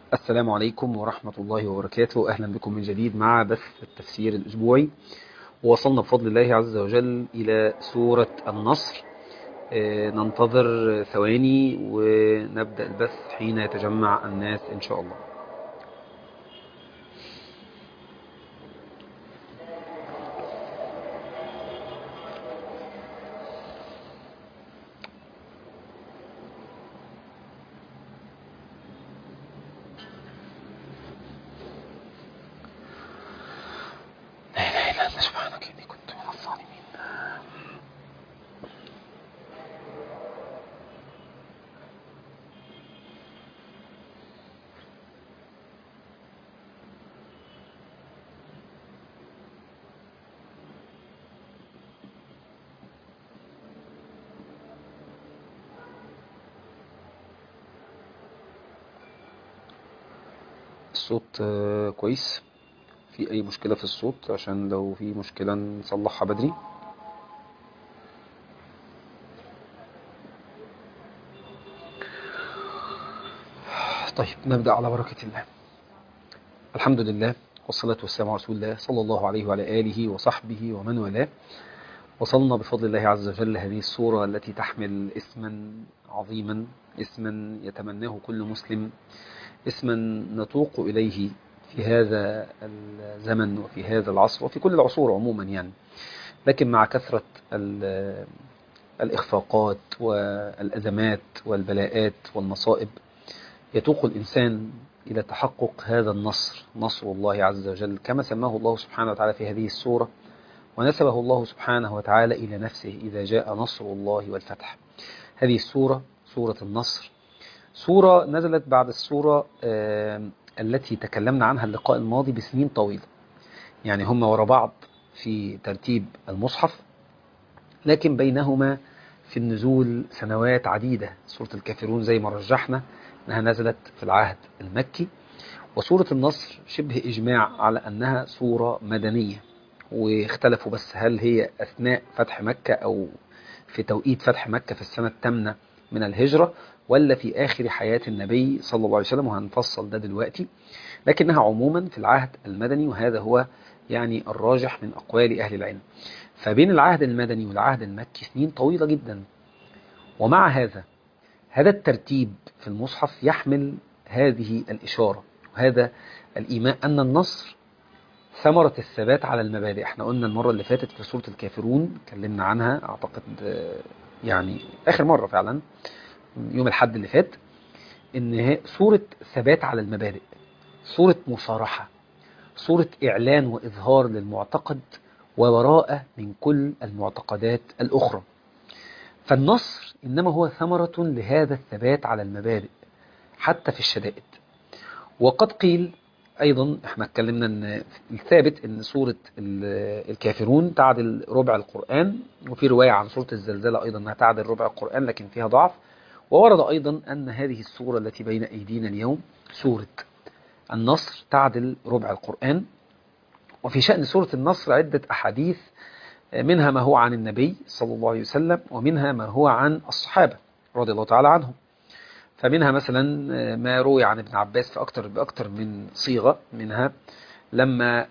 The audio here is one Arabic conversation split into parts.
السلام عليكم ورحمة الله وبركاته. أهلا بكم من جديد مع بث التفسير الأسبوعي. ووصلنا بفضل الله عز وجل إلى سورة النصر. ننتظر ثواني ونبدأ البث حين يتجمع الناس إن شاء الله. لا إله إلا أنت سبحانك إني كنت من الظالمين. الصوت كويس؟ في أي مشكلة في الصوت؟ عشان لو في مشكلة نصلحها بدري. طيب نبدأ على بركة الله. الحمد لله والصلاة والسلام على رسول الله صلى الله عليه وعلى آله وصحبه ومن والاه. وصلنا بفضل الله عز وجل هذه السورة التي تحمل اسما عظيما، اسما يتمناه كل مسلم، اسما نتوق إليه في هذا الزمن وفي هذا العصر وفي كل العصور عموما يعني. لكن مع كثرة الإخفاقات والأزمات والبلاءات والمصائب يتوق الإنسان إلى تحقق هذا النصر، نصر الله عز وجل كما سماه الله سبحانه وتعالى في هذه السورة، ونسبه الله سبحانه وتعالى إلى نفسه: إذا جاء نصر الله والفتح. هذه السورة سورة النصر، سورة نزلت بعد السورة التي تكلمنا عنها اللقاء الماضي بسنين طويلة، يعني هم وراء بعض في ترتيب المصحف، لكن بينهما في النزول سنوات عديدة. سورة الكافرون زي ما رجحنا أنها نزلت في العهد المكي، وسورة النصر شبه إجماع على أنها سورة مدنية، واختلفوا بس هل هي أثناء فتح مكة أو في توقيت فتح مكة في السنة الثامنة من الهجرة، ولا في آخر حياة النبي صلى الله عليه وسلم، وهنفصل ده دلوقتي. لكنها عموما في العهد المدني، وهذا هو يعني الراجح من أقوال أهل العلم. فبين العهد المدني والعهد المكي سنين طويلة جدا، ومع هذا الترتيب في المصحف يحمل هذه الإشارة وهذا الإيمان أن النصر ثمرة الثبات على المبادئ. احنا قلنا المرة اللي فاتت في سورة الكافرون اتكلمنا عنها أعتقد يعني آخر مرة فعلا يوم الحد اللي فات، إن هي سورة ثبات على المبادئ، سورة مصارحة، سورة إعلان وإظهار للمعتقد وبراءة من كل المعتقدات الأخرى. فالنصر إنما هو ثمرة لهذا الثبات على المبادئ حتى في الشدائد. وقد قيل أيضا، احنا اتكلمنا ان الثابت ان سورة الكافرون تعدل ربع القرآن، وفي رواية عن سورة الزلزلة أيضا أنها تعدل ربع القرآن لكن فيها ضعف. وورد أيضا أن هذه السورة التي بين أيدينا اليوم سورة النصر تعدل ربع القرآن. وفي شأن سورة النصر عدة أحاديث، منها ما هو عن النبي صلى الله عليه وسلم، ومنها ما هو عن الصحابة رضي الله تعالى عنهم. فمنها مثلا ما روي عن ابن عباس في بأكثر من صيغة، منها لما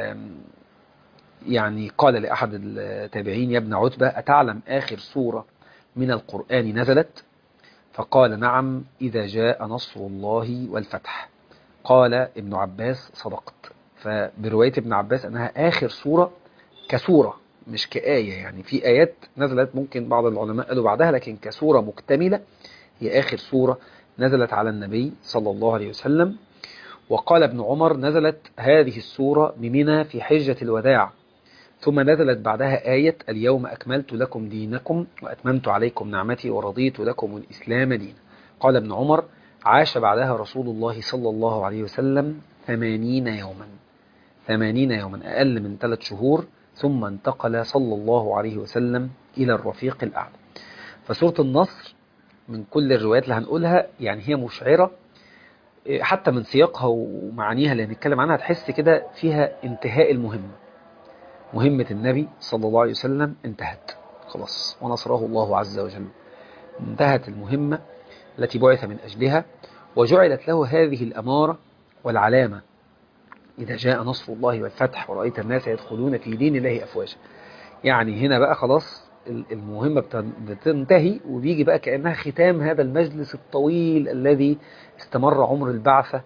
يعني قال لأحد التابعين: يا ابن عتبة، أتعلم آخر سورة من القرآن نزلت؟ فقال: نعم، إذا جاء نصر الله والفتح. قال ابن عباس: صدقت. فبرواية ابن عباس أنها آخر سورة كسورة مش كآية، يعني في آيات نزلت ممكن بعض العلماء قالوا بعدها، لكن كسورة مكتملة هي آخر سورة نزلت على النبي صلى الله عليه وسلم. وقال ابن عمر: نزلت هذه السورة بمنى في حجة الوداع، ثم نزلت بعدها آية: اليوم أكملت لكم دينكم وأتممت عليكم نعمتي ورضيت لكم الإسلام دينا. قال ابن عمر: عاش بعدها رسول الله صلى الله عليه وسلم 80 يوما، 80 يوما، أقل من 3 شهور، ثم انتقل صلى الله عليه وسلم إلى الرفيق الأعلى. فسورة النصر من كل الروايات اللي هنقولها يعني هي مشعرة، حتى من سياقها ومعانيها اللي هنتكلم عنها تحس كده فيها انتهاء المهمة. مهمة النبي صلى الله عليه وسلم انتهت خلاص، ونصره الله عز وجل. انتهت المهمة التي بعث من أجلها، وجعلت له هذه الأمارة والعلامة: إذا جاء نصر الله والفتح ورأيت الناس يدخلون في دين الله أفواجا. يعني هنا بقى خلاص المهمة بتنتهي، وبيجي بقى كأنها ختام هذا المجلس الطويل الذي استمر عمر البعثة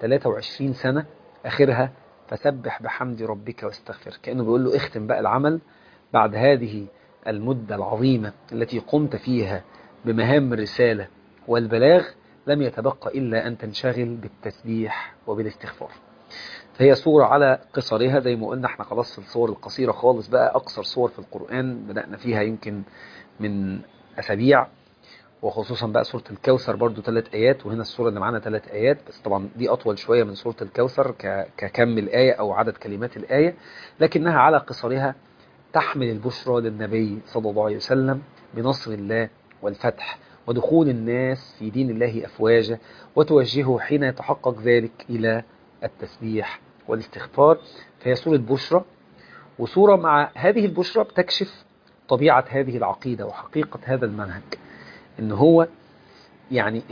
23 سنة، آخرها فسبح بحمد ربك واستغفر. كأنه بيقول له اختم بقى العمل بعد هذه المدة العظيمة التي قمت فيها بمهام الرسالة والبلاغ، لم يتبقى إلا أن تنشغل بالتسبيح وبالاستغفار. فهي سورة على قصرها زي ما قلنا، احنا خلاص في الصور القصيرة خالص بقى، أقصر صور في القرآن بدأنا فيها يمكن من أسابيع، وخصوصا بقى سورة الكوثر برضو 3 آيات، وهنا السورة اللي معانا 3 آيات بس، طبعا دي أطول شوية من سورة الكوثر ككم الآية أو عدد كلمات الآية، لكنها على قصرها تحمل البشرى للنبي صلى الله عليه وسلم بنصر الله والفتح ودخول الناس في دين الله أفواجا، وتوجهه حين يتحقق ذلك إلى التسبيح والاستغفار. فهي سورة بشرى، وسورة مع هذه البشرى بتكشف طبيعة هذه العقيدة وحقيقة هذا المنهج، إن هو يعني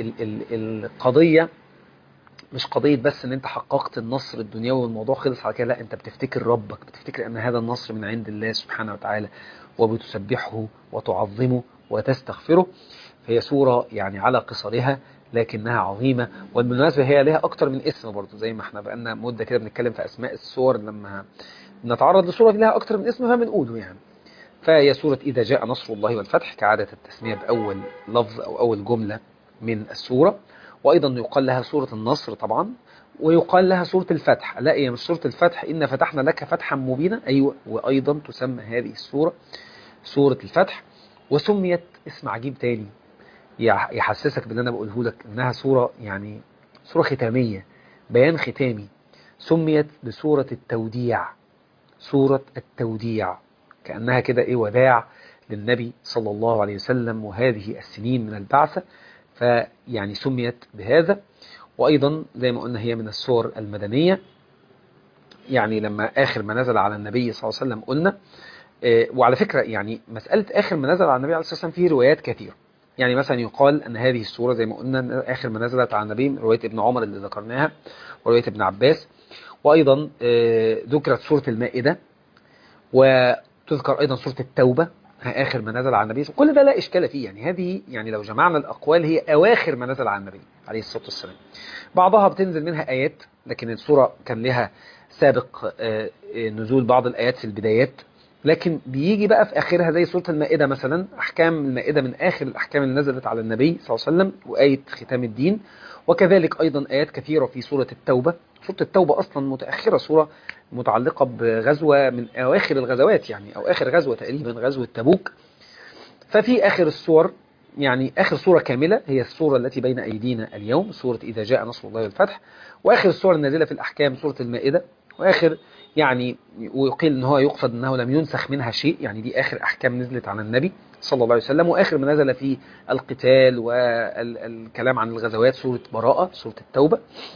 القضية مش قضية بس ان انت حققت النصر الدنيوي والموضوع خلص على كده، لا، انت بتفتكر ربك، بتفتكر ان هذا النصر من عند الله سبحانه وتعالى، وبتسبحه وتعظمه وتستغفره. فهي سورة يعني على قصرها لكنها عظيمة. والمناسبة هي لها اكتر من اسم برضو، زي ما احنا بقالنا مدة كده بنتكلم في اسماء السور، لما نتعرض لسورة لها اكتر من اسم فبنقوله يعني. فهي سورة إذا جاء نصر الله والفتح كعادة التسمية بأول لفظ أو أول جملة من السورة، وأيضا يقال لها سورة النصر طبعا، ويقال لها سورة الفتح. لا، هي مش سورة الفتح إن فتحنا لك فتحا مبينا، أيوة، وأيضا تسمى هذه السورة سورة الفتح. وسميت اسم عجيب تاني يحسسك باللي أنا بقوله لك، إنها سورة يعني سورة ختامية، بيان ختامي، سميت بسورة التوديع. سورة التوديع كأنها كده إيه، وداع للنبي صلى الله عليه وسلم وهذه السنين من البعثة، فيعني سميت بهذا. وأيضا زي ما قلنا هي من السور المدنية، يعني لما آخر ما نزل على النبي صلى الله عليه وسلم قلنا، وعلى فكرة يعني مسألة آخر ما نزل على النبي عليه الصلاة والسلام فيه روايات كثيرة. يعني مثلا يقال أن هذه السورة زي ما قلنا آخر ما نزلت على النبي، رواية ابن عمر اللي ذكرناها ورواية ابن عباس، وأيضا ذكرت سورة المائدة، وتذكر أيضا سورة التوبة آخر ما نزل على النبي. كل ده لا إشكال فيه، يعني هذه يعني لو جمعنا الأقوال هي أواخر ما نزل على النبي عليه الصلاة والسلام. بعضها بتنزل منها آيات، لكن السورة كان لها سابق نزول بعض الآيات في البدايات، لكن بيجي بقى في آخرها زي سورة المائدة مثلا، أحكام المائدة من آخر الأحكام اللي نزلت على النبي صلى الله عليه وسلم، وآية ختام الدين. وكذلك أيضا آيات كثيرة في سورة التوبة. سورة التوبة أصلا متأخرة، سورة متعلقة بغزوة من أواخر الغزوات، يعني أو آخر غزوة تقريبا، غزوة تبوك. ففي آخر السور، يعني آخر سورة كاملة هي السورة التي بين أيدينا اليوم، سورة إذا جاء نصر الله والفتح. وآخر السور النازلة في الأحكام سورة المائدة. وآخر يعني ويقيل إن هو يقصد أنه لم ينسخ منها شيء، يعني دي آخر أحكام نزلت عن النبي صلى الله عليه وسلم. وآخر ما نزل في القتال والكلام عن الغزوات سورة براءة، سورة التوبة.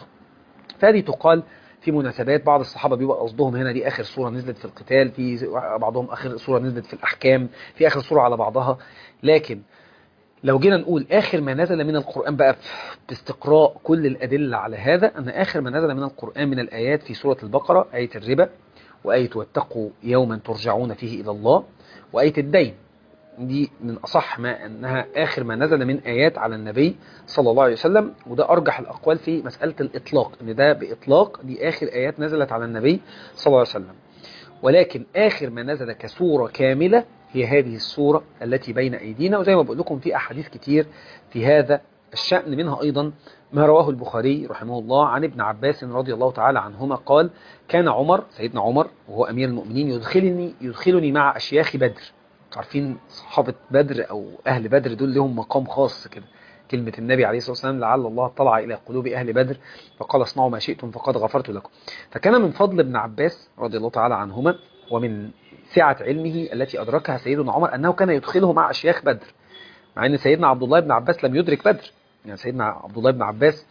فهذه تقال في مناسبات، بعض الصحابة بيبقى قصدهم هنا دي آخر سورة نزلت في القتال، في بعضهم آخر سورة نزلت في الأحكام، في آخر سورة على بعضها. لكن لو جينا نقول آخر ما نزل من القرآن بقى باستقراء كل الأدلة على هذا، أن آخر ما نزل من القرآن من الآيات في سورة البقرة آية الربا، وآية واتقوا يوما ترجعون فيه إلى الله، وآية الدين. دي من أصح ما أنها آخر ما نزل من آيات على النبي صلى الله عليه وسلم، وده أرجح الأقوال في مسألة الإطلاق، أن ده بإطلاق دي آخر آيات نزلت على النبي صلى الله عليه وسلم. ولكن آخر ما نزل كسورة كاملة هي هذه السورة التي بين أيدينا. وزي ما بقول لكم في أحاديث كتير في هذا الشأن، منها أيضا ما رواه البخاري رحمه الله عن ابن عباس رضي الله تعالى عنهما قال: كان عمر، سيدنا عمر وهو أمير المؤمنين، يدخلني مع أشياخ بدر. عارفين صحابة بدر أو أهل بدر دول لهم مقام خاص كده، كلمة النبي عليه الصلاة والسلام: لعل الله اطلع إلى قلوب أهل بدر فقال اصنعوا ما شئتم فقد غفرت لكم. فكان من فضل ابن عباس رضي الله تعالى عنهما ومن سعة علمه التي أدركها سيدنا عمر أنه كان يدخله مع أشياخ بدر، مع أن سيدنا عبد الله بن عباس لم يدرك بدر. يعني سيدنا عبد الله بن عباس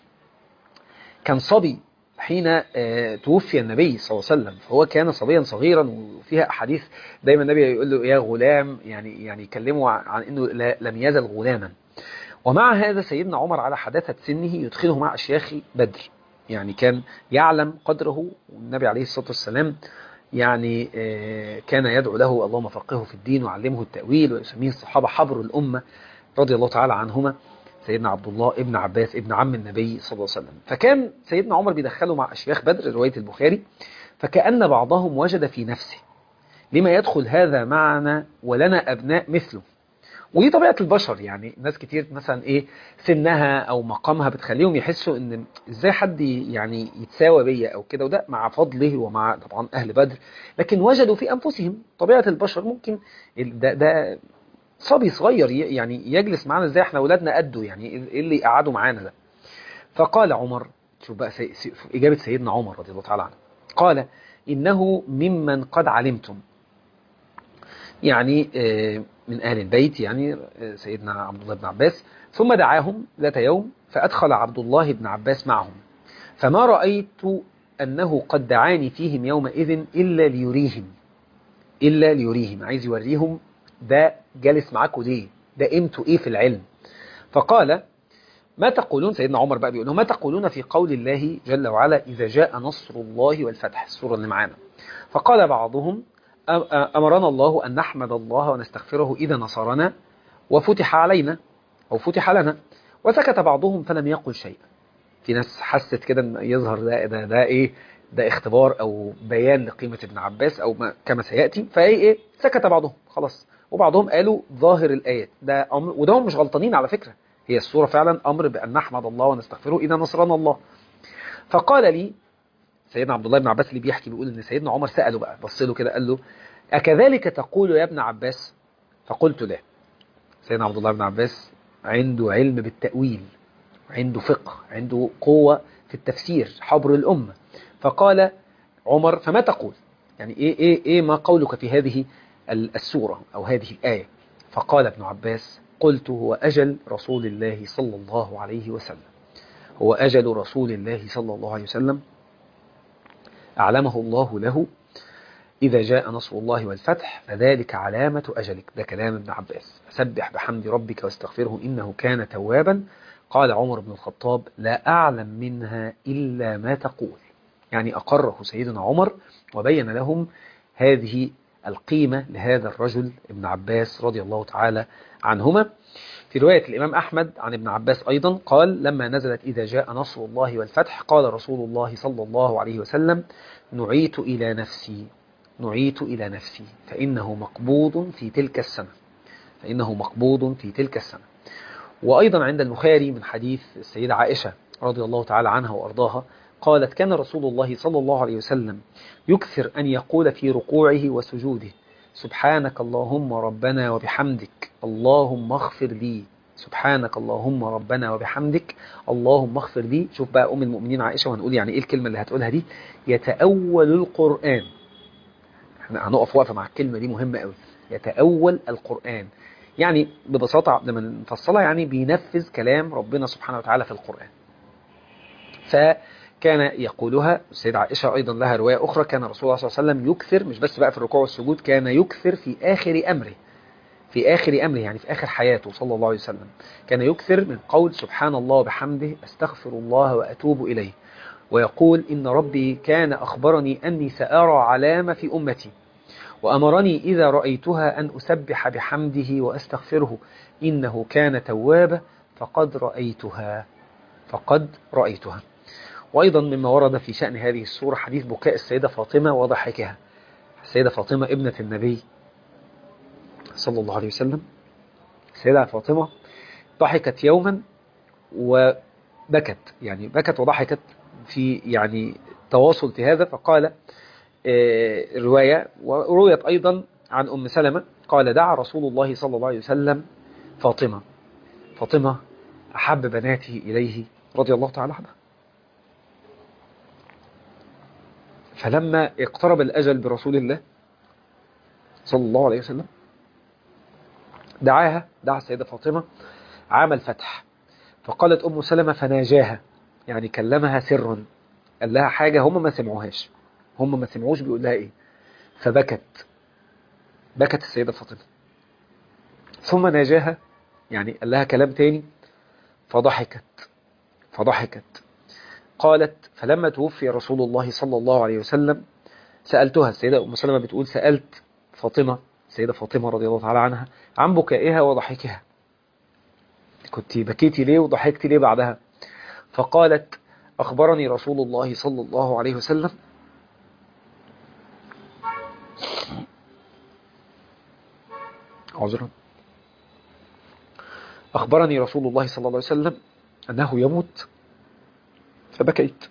كان صبي حين توفي النبي صلى الله عليه وسلم، فهو كان صبيا صغيرا. وفيها أحاديث دايما النبي يقول له يا غلام، يعني يكلمه عن أنه لم يزل غلاما. ومع هذا سيدنا عمر على حداثة سنه يدخله مع أشياخ بدر، يعني كان يعلم قدره، والنبي عليه الصلاة والسلام يعني كان يدعو له اللهم فقهه في الدين وعلمه التأويل، ويسميه الصحابة حبر الأمة رضي الله تعالى عنهما، سيدنا عبد الله ابن عباس ابن عم النبي صلى الله عليه وسلم. فكان سيدنا عمر بيدخله مع أشياخ بدر، رواية البخاري، فكأن بعضهم وجد في نفسه لما يدخل هذا معنا ولنا أبناء مثله. ودي طبيعة البشر، يعني ناس كتير مثلا سنها او مقامها بتخليهم يحسوا ان ازاي حد يعني يتساوى بيا او كده، وده مع فضله ومع طبعا اهل بدر، لكن وجدوا في انفسهم طبيعة البشر ممكن ده صبي صغير يعني يجلس معنا ازاي، احنا اولادنا قده، يعني ايه اللي قعدوا معانا ده. فقال عمر، شوف بقى اجابة سيدنا عمر رضي الله تعالى عنه، قال انه ممن قد علمتم، يعني من أهل البيت، يعني سيدنا عبد الله بن عباس. ثم دعاهم ذات يوم فأدخل عبد الله بن عباس معهم، فما رأيت أنه قد دعاني فيهم يومئذ إلا ليريهم، عايز يوريهم ده جالس معاكم ليه، ده قيمته إيه في العلم. فقال ما تقولون، سيدنا عمر بقى بيقول لهم ما تقولون في قول الله جل وعلا إذا جاء نصر الله والفتح، السورة اللي معانا. فقال بعضهم أمرنا الله أن نحمد الله ونستغفره إذا نصرنا وفتح علينا أو فتح لنا. وسكت بعضهم فلم يقل شيئا. في ناس حست كده ان يظهر ده اختبار أو بيان لقيمة ابن عباس أو كما سيأتي، سكت بعضهم خلاص. وبعضهم قالوا ظاهر الآيات ده أمر، وده هم مش غلطانين على فكرة، هي السورة فعلا أمر بأن نحمد الله ونستغفره إذا نصرنا الله. فقال لي سيدنا عبد الله بن عباس اللي بيحكي بيقول ان سيدنا عمر سأله بقى، بص له كده قال له أكذلك تقول يا ابن عباس؟ فقلت لا. سيدنا عبد الله بن عباس عنده علم بالتأويل، عنده فقه، عنده قوة في التفسير، حبر الأمة. فقال عمر فما تقول، يعني إيه ما قولك في هذه السورة أو هذه الآية؟ فقال ابن عباس قلت هو أجل رسول الله صلى الله عليه وسلم، هو أجل رسول الله صلى الله عليه وسلم أعلمه الله له إذا جاء نصر الله والفتح فذلك علامة أجلك. ده كلام ابن عباس. فسبح بحمد ربك واستغفره إنه كان توابا. قال عمر بن الخطاب لا أعلم منها إلا ما تقول، يعني أقره سيدنا عمر وبين لهم هذه القيمة لهذا الرجل ابن عباس رضي الله تعالى عنهما. في رواية الإمام أحمد عن ابن عباس أيضا قال لما نزلت إذا جاء نصر الله والفتح قال رسول الله صلى الله عليه وسلم نعيت إلى نفسي، نعيت إلى نفسي فإنه مقبوض في تلك السنة، فإنه مقبوض في تلك السنة. وأيضا عند البخاري من حديث السيدة عائشة رضي الله تعالى عنها وأرضاها قالت كان رسول الله صلى الله عليه وسلم يكثر أن يقول في ركوعه وسجوده سبحانك اللهم ربنا وبحمدك اللهم اغفر لي، سبحانك اللهم ربنا وبحمدك اللهم اغفر لي. شوف بقى أم المؤمنين عائشة، وهنقول يعني إيه الكلمة اللي هتقولها دي، يتأول القرآن. احنا هنقف وقفة مع الكلمة دي مهمة قوي، يتأول القرآن، يعني ببساطة لما نفصلها يعني بينفذ كلام ربنا سبحانه وتعالى في القرآن. فكان يقولها السيدة عائشة أيضا لها رواية أخرى كان رسول الله صلى الله عليه وسلم يكثر، مش بس بقى في الركوع والسجود، كان يكثر في آخر أمره، في آخر أمره يعني في آخر حياته صلى الله عليه وسلم، كان يكثر من قول سبحان الله وبحمده أستغفر الله وأتوب إليه، ويقول إن ربي كان أخبرني أني سأرى علامة في أمتي وأمرني إذا رأيتها أن أسبح بحمده وأستغفره إنه كان توابا فقد رأيتها، فقد رأيتها. وأيضا مما ورد في شأن هذه السورة حديث بكاء السيدة فاطمة وضحكها. السيدة فاطمة ابنة النبي صلى الله عليه وسلم، السيدة فاطمة ضحكت يوما وبكت، يعني بكت وضحكت في يعني تواصل في هذا. فقال الرواية ورويت أيضا عن أم سلمة قال دعا رسول الله صلى الله عليه وسلم فاطمة، فاطمة أحب بناته إليه رضي الله تعالى عنها. فلما اقترب الأجل برسول الله صلى الله عليه وسلم دعا السيدة فاطمة عام الفتح. فقالت أم سلمة فناجاها، يعني كلمها سرا، قال لها حاجة هم ما سمعوهاش، هم ما سمعوش بيقول لها إيه. فبكت، بكت السيدة فاطمة. ثم ناجاها، يعني قال لها كلام تاني فضحكت. قالت: فلما توفي رسول الله صلى الله عليه وسلم سألتها، السيدة أم سلمة بتقول: سألت فاطمة، السيدة فاطمة رضي الله تعالى عنها، عن بكائها وضحكها، كنت بكيتي ليه وضحكتي ليه بعدها؟ فقالت: أخبرني رسول الله صلى الله عليه وسلم عذرا أخبرني رسول الله صلى الله عليه وسلم أنه يموت فبكيت.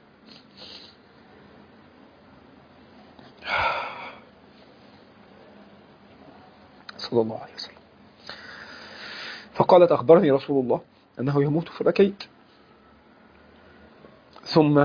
صلى الله عليه وسلم. فقالت: أخبرني رسول الله أنه يموت فبكيت. ثم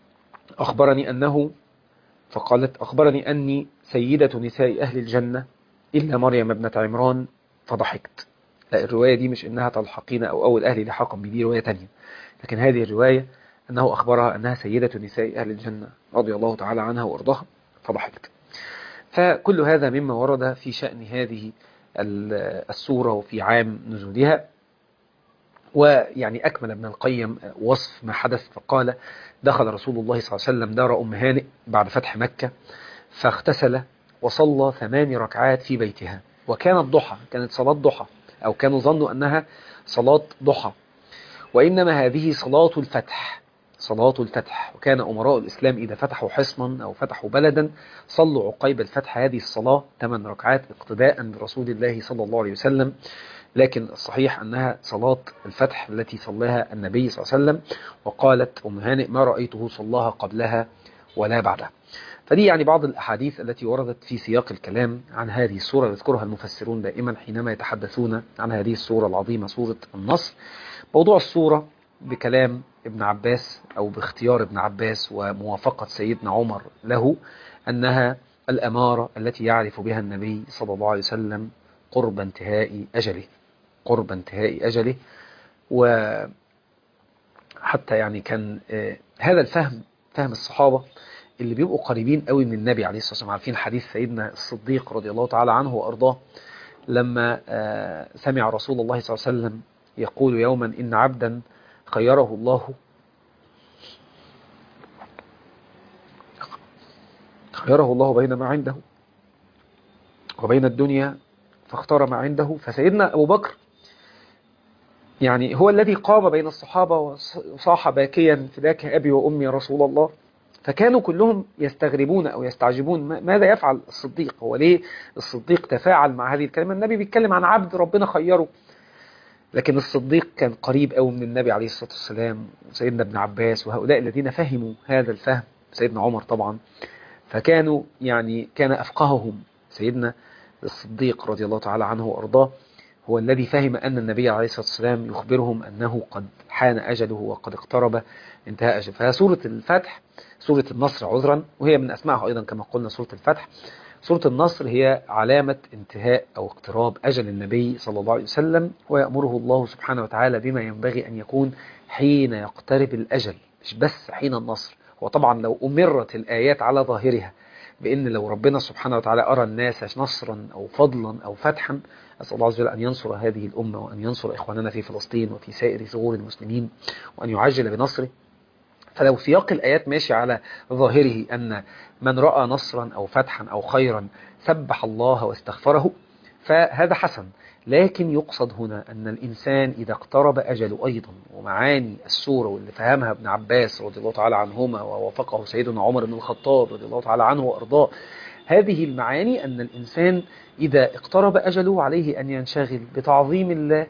فقالت: أخبرني أني سيدة نساء أهل الجنة إلا مريم ابنة عمران فضحكت. لا، الرواية دي مش إنها تلحقين أو أول أهل لحاقا بدي، رواية تانية، لكن هذه الرواية أنه أخبرها أنها سيدة نساء أهل الجنة رضي الله تعالى عنها وأرضاها فضحكت. فكل هذا مما ورد في شأن هذه السورة وفي عام نزولها. ويعني أكمل ابن القيم وصف ما حدث فقال: دخل رسول الله صلى الله عليه وسلم دار أم هانئ بعد فتح مكة، فاغتسل وصلى 8 ركعات في بيتها، وكانت ضحى، كانت صلاة ضحى، أو كانوا ظنوا أنها صلاة ضحى، وإنما هذه صلاة الفتح. وكان أمراء الإسلام إذا فتحوا حصنا أو فتحوا بلدا صلوا عقيب الفتح هذه الصلاة 8 ركعات اقتداء برسول الله صلى الله عليه وسلم. لكن الصحيح أنها صلاة الفتح التي صلاها النبي صلى الله عليه وسلم، وقالت أم هانئ: ما رأيته صلاها قبلها ولا بعدها. فدي يعني بعض الأحاديث التي وردت في سياق الكلام عن هذه السورة، يذكرها المفسرون دائما حينما يتحدثون عن هذه السورة العظيمة، سورة النصر. موضوع السورة بكلام ابن عباس أو باختيار ابن عباس وموافقة سيدنا عمر له، أنها الأمارة التي يعرف بها النبي صلى الله عليه وسلم قرب انتهاء أجله. وحتى يعني كان هذا الفهم، فهم الصحابة اللي بيبقوا قريبين قوي من النبي عليه الصلاة والسلام. عارفين حديث سيدنا الصديق رضي الله تعالى عنه وأرضاه لما سمع رسول الله صلى الله عليه وسلم يقول يوما: إن عبدا خيره الله بين ما عنده وبين الدنيا فاختار ما عنده. فسيدنا أبو بكر يعني هو الذي قام بين الصحابة وصاح باكيا: فداك أبي وأمي يا رسول الله. فكانوا كلهم يستغربون أو يستعجبون ماذا يفعل الصديق، هو ليه الصديق تفاعل مع هذه الكلمة؟ النبي بيتكلم عن عبد ربنا خيره. لكن الصديق كان قريب قوي من النبي عليه الصلاة والسلام، وسيدنا ابن عباس وهؤلاء الذين فهموا هذا الفهم، سيدنا عمر طبعا. فكانوا يعني كان أفقههم سيدنا الصديق رضي الله تعالى عنه وأرضاه، هو الذي فهم أن النبي عليه الصلاة والسلام يخبرهم أنه قد حان أجله وقد اقترب انتهاء أجله. فهي سورة الفتح، سورة النصر عذرا، وهي من أسمائها أيضا كما قلنا سورة الفتح. سورة النصر هي علامة انتهاء أو اقتراب أجل النبي صلى الله عليه وسلم، ويأمره الله سبحانه وتعالى بما ينبغي أن يكون حين يقترب الأجل، مش بس حين النصر. وطبعا لو أمرت الآيات على ظاهرها بأن لو ربنا سبحانه وتعالى أرى الناس نصرا أو فضلا أو فتحا، أسأل الله عز وجل أن ينصر هذه الأمة وأن ينصر إخواننا في فلسطين وفي سائر ثغور المسلمين وأن يعجل بنصره. فلو سياق الآيات ماشي على ظاهره أن من رأى نصرا أو فتحا أو خيرا سبح الله واستغفره، فهذا حسن. لكن يقصد هنا أن الإنسان إذا اقترب أجله أيضا، ومعاني السورة واللي فهمها ابن عباس رضي الله تعالى عنهما ووافقه سيدنا عمر بن الخطاب رضي الله تعالى عنه وأرضاه، هذه المعاني أن الإنسان إذا اقترب أجله عليه أن ينشغل بتعظيم الله،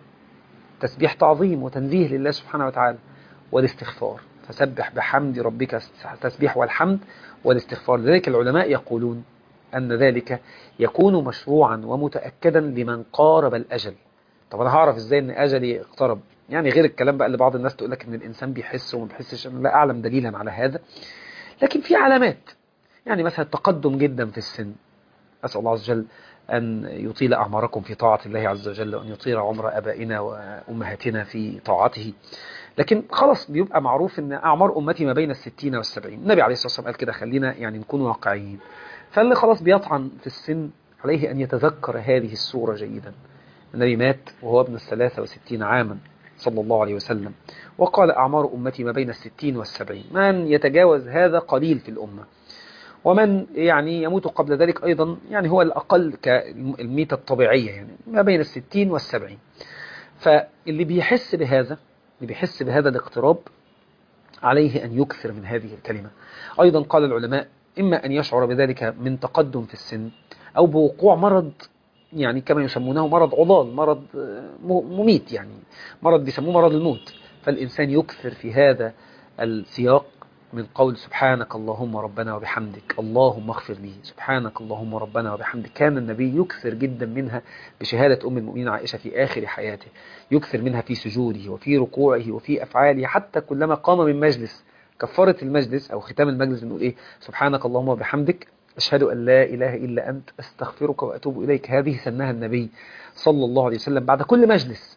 تسبيح تعظيم وتنزيه لله سبحانه وتعالى، والاستغفار. فسبح بحمد ربك، تسبيح والحمد والاستغفار. لذلك العلماء يقولون أن ذلك يكون مشروعا ومتأكدا لمن قارب الأجل. طب أنا هعرف إزاي أن أجلي اقترب؟ يعني غير الكلام بقى اللي بعض الناس تقول لك أن الإنسان بيحس وما بيحسش، أنا لا أعلم دليلا على هذا، لكن في علامات. يعني مثلا التقدم جدا في السن، أسأل الله عز وجل أن يطيل أعماركم في طاعة الله عز وجل، وأن يطيل عمر أبائنا وأمهاتنا في طاعته. لكن خلاص بيبقى معروف أن أعمار أمتي ما بين 60 و70. النبي عليه الصلاة والسلام قال كده، خلينا يعني نكون واقعيين. فاللي خلاص بيطعن في السن عليه أن يتذكر هذه السورة جيدا. النبي مات وهو ابن 63 عاما صلى الله عليه وسلم، وقال أعمار أمتي ما بين 60 و70، من يتجاوز هذا قليل في الأمة، ومن يعني يموت قبل ذلك أيضا يعني هو الأقل كالميتة الطبيعية، يعني ما بين 60 و70. فاللي بيحس بهذا، اللي بيحس بهذا الاقتراب، عليه أن يكثر من هذه الكلمة. أيضا قال العلماء إما أن يشعر بذلك من تقدم في السن، أو بوقوع مرض، يعني كما يسمونه مرض عضال، مرض مميت، يعني مرض بيسموه مرض الموت. فالإنسان يكثر في هذا السياق من قول سبحانك اللهم ربنا وبحمدك اللهم اغفر لي، سبحانك اللهم ربنا وبحمدك. كان النبي يكثر جدا منها بشهادة أم المؤمنين عائشة في آخر حياته، يكثر منها في سجوده وفي ركوعه وفي أفعاله، حتى كلما قام من مجلس كفارة المجلس أو ختام المجلس بنقول إيه؟ سبحانك اللهم وبحمدك أشهد أن لا إله إلا أنت أستغفرك وأتوب إليك. هذه سنها النبي صلى الله عليه وسلم بعد كل مجلس.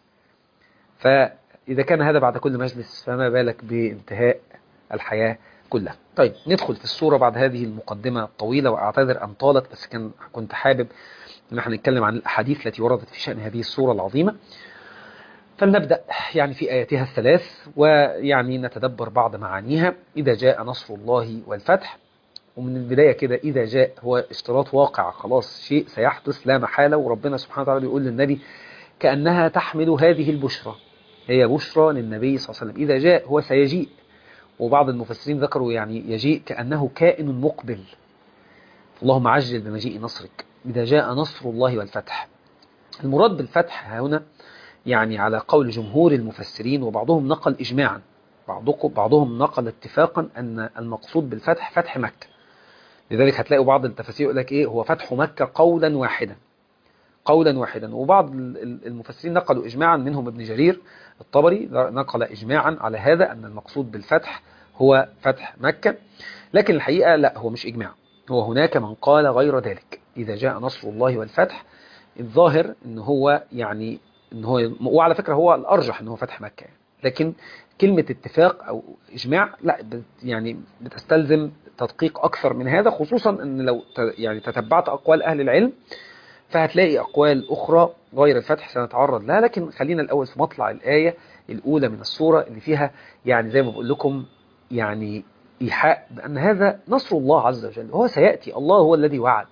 فإذا كان هذا بعد كل مجلس فما بالك بانتهاء الحياة كلها. طيب ندخل في السورة بعد هذه المقدمة الطويلة، وأعتذر أن طالت، بس كنت حابب أن احنا نتكلم عن الأحاديث التي وردت في شأن هذه السورة العظيمة. فلنبدأ يعني في آياتها الثلاث، ويعني نتدبر بعض معانيها. إذا جاء نصر الله والفتح، ومن البداية كده إذا جاء هو اشتراط واقع، خلاص شيء سيحدث لا محالة، وربنا سبحانه وتعالى بيقول للنبي كأنها تحمل هذه البشرى، هي بشرى للنبي صلى الله عليه وسلم. إذا جاء هو سيجيء، وبعض المفسرين ذكروا يعني يجيء كأنه كائن مقبل، اللهم عجل بمجيء نصرك إذا جاء نصر الله والفتح. المراد بالفتح هنا يعني على قول جمهور المفسرين، وبعضهم نقل إجماعا، بعضهم نقل اتفاقا أن المقصود بالفتح فتح مكة. لذلك هتلاقوا بعض التفاسير يقول لك إيه هو فتح مكة قولا واحدا، قولا واحدا. وبعض المفسرين نقلوا إجماعا، منهم ابن جرير الطبري نقل إجماعا على هذا أن المقصود بالفتح هو فتح مكة. لكن الحقيقة لا، هو مش إجماع، هو هناك من قال غير ذلك. إذا جاء نصر الله والفتح، الظاهر إن هو يعني إن هو، وعلى فكرة هو الأرجح إن هو فتح مكة، لكن كلمة اتفاق أو إجماع لا، يعني بتستلزم تدقيق أكثر من هذا، خصوصا أن لو يعني تتبعت أقوال أهل العلم فهتلاقي أقوال أخرى غير الفتح سنتعرض لها. لكن خلينا الأول في مطلع الآية الأولى من السورة اللي فيها يعني زي ما بقول لكم يعني إيحاء بأن هذا نصر الله عز وجل، هو سيأتي، الله هو الذي وعد.